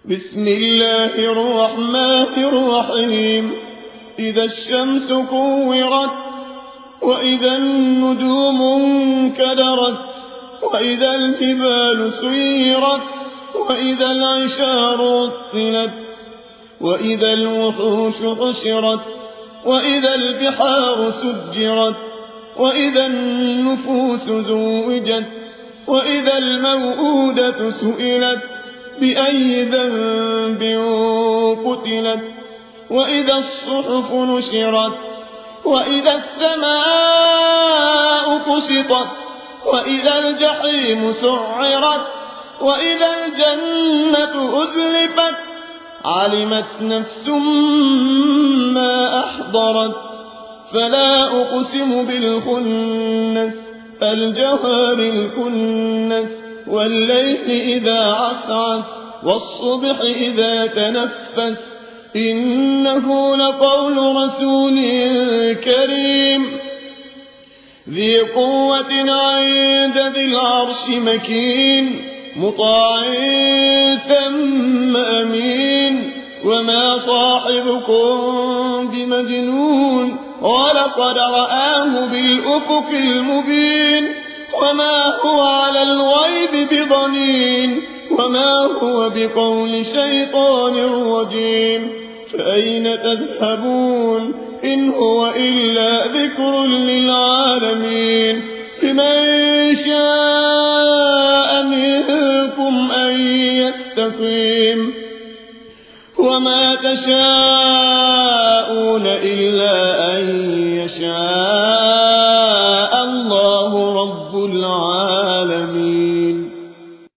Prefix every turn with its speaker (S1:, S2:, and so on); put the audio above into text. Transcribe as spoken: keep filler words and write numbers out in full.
S1: بسم الله الرحمن الرحيم إذا الشمس كورت وإذا النجوم انكدرت وإذا الجبال سيرت وإذا العشار عطلت وإذا الوحوش حشرت وإذا البحار سجرت وإذا النفوس زوجت وإذا الموءودة سئلت بأي ذنب قتلت وإذا الصحف نشرت وإذا السماء كشطت وإذا الجحيم سعرت وإذا الجنة أزلفت علمت نفس ما أحضرت فلا أقسم بالخنس الجوار الكنس والليل إذا عسعس والصبح إذا تنفس إنه لقول رسول كريم ذي قوة عند ذي العرش مكين مطاع ثم أمين وما صاحبكم بمجنون ولقد رآه بالأفق المبين وما هو على الغيب بضنين وما هو بقول شيطان رجيم فأين تذهبون إن هو إلا ذكر للعالمين لمن شاء منكم أن يستقيم وما تشاءون إلا أن يشاء